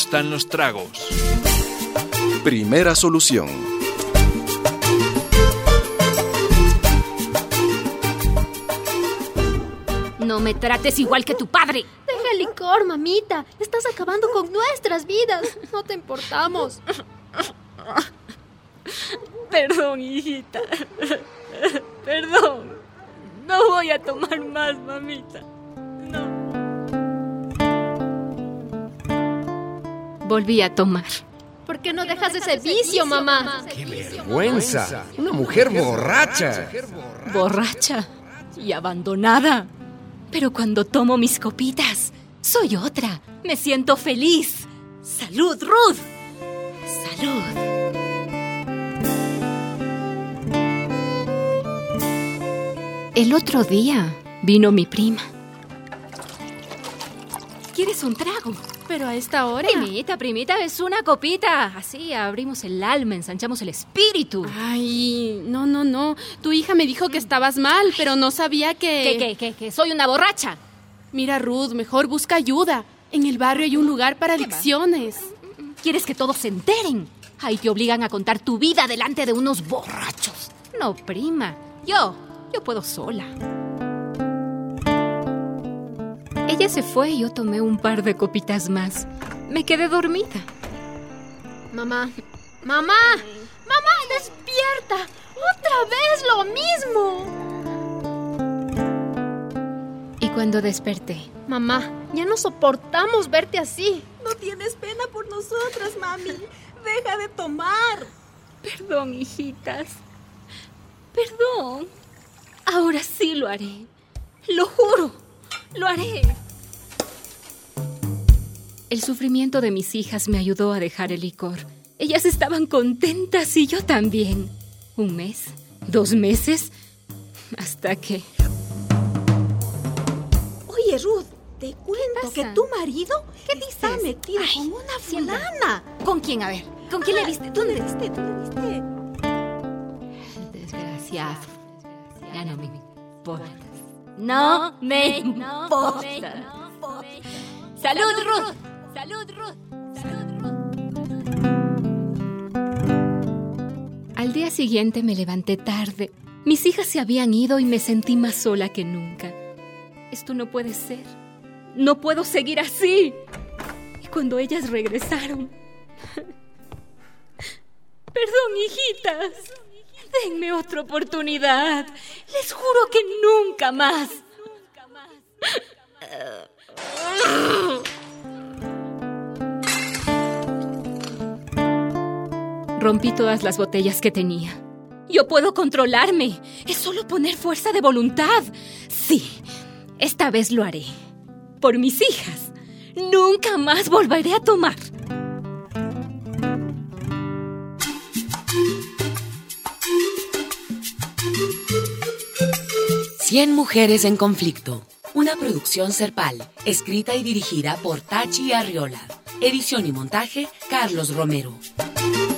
gustan los tragos. Primera solución. No me trates igual que tu padre. Deja el licor, mamita. Estás acabando con nuestras vidas. No te importamos. Perdón, hijita. Perdón. No voy a tomar más, mamita. No. Volví a tomar. ¿Por qué no dejas ese vicio, mamá? ¡Qué vergüenza! ¡Una mujer borracha! Borracha y abandonada. Pero cuando tomo mis copitas, soy otra. Me siento feliz. ¡Salud, Ruth! ¡Salud! El otro día vino mi prima. ¿Quieres un trago? Pero a esta hora... Primita, es una copita. Así abrimos el alma, ensanchamos el espíritu. Ay, no. Tu hija me dijo que estabas mal, pero no sabía que... ¿Qué? Soy una borracha. Mira, Ruth, mejor busca ayuda. En el barrio hay un lugar para adicciones. ¿Quieres que todos se enteren? Ahí te obligan a contar tu vida delante de unos borrachos. No, prima. Yo puedo sola. Ella se fue y yo tomé un par de copitas más. Me quedé dormida. Mamá, despierta. Otra vez lo mismo. Y cuando desperté... Mamá, ya no soportamos verte así. No tienes pena por nosotras, mami. Deja de tomar. Perdón, hijitas. Perdón. Ahora sí lo haré. Lo juro. Lo haré. El sufrimiento de mis hijas me ayudó a dejar el licor. Ellas estaban contentas y yo también. 1 mes, 2 meses, hasta que... Oye, Ruth, te cuento que tu marido está metido con una fulana. ¿Con quién? A ver, ¿con quién le viste? ¿Dónde? ¿Tú le viste? Desgraciado. Ya no me importa. No me importa. ¡Salud, Ruth! ¡Salud, Ruth! Al día siguiente me levanté tarde. Mis hijas se habían ido y me sentí más sola que nunca. Esto no puede ser. No puedo seguir así. Y cuando ellas regresaron... Perdón, hijitas. Denme otra oportunidad. Les juro que nunca más. Rompí todas las botellas que tenía. Yo puedo controlarme. Es solo poner fuerza de voluntad. Sí, esta vez lo haré. Por mis hijas. Nunca más volveré a tomar. Cien mujeres en conflicto. Una producción Serpal, escrita y dirigida por Tachi Arriola. Edición y montaje, Carlos Romero.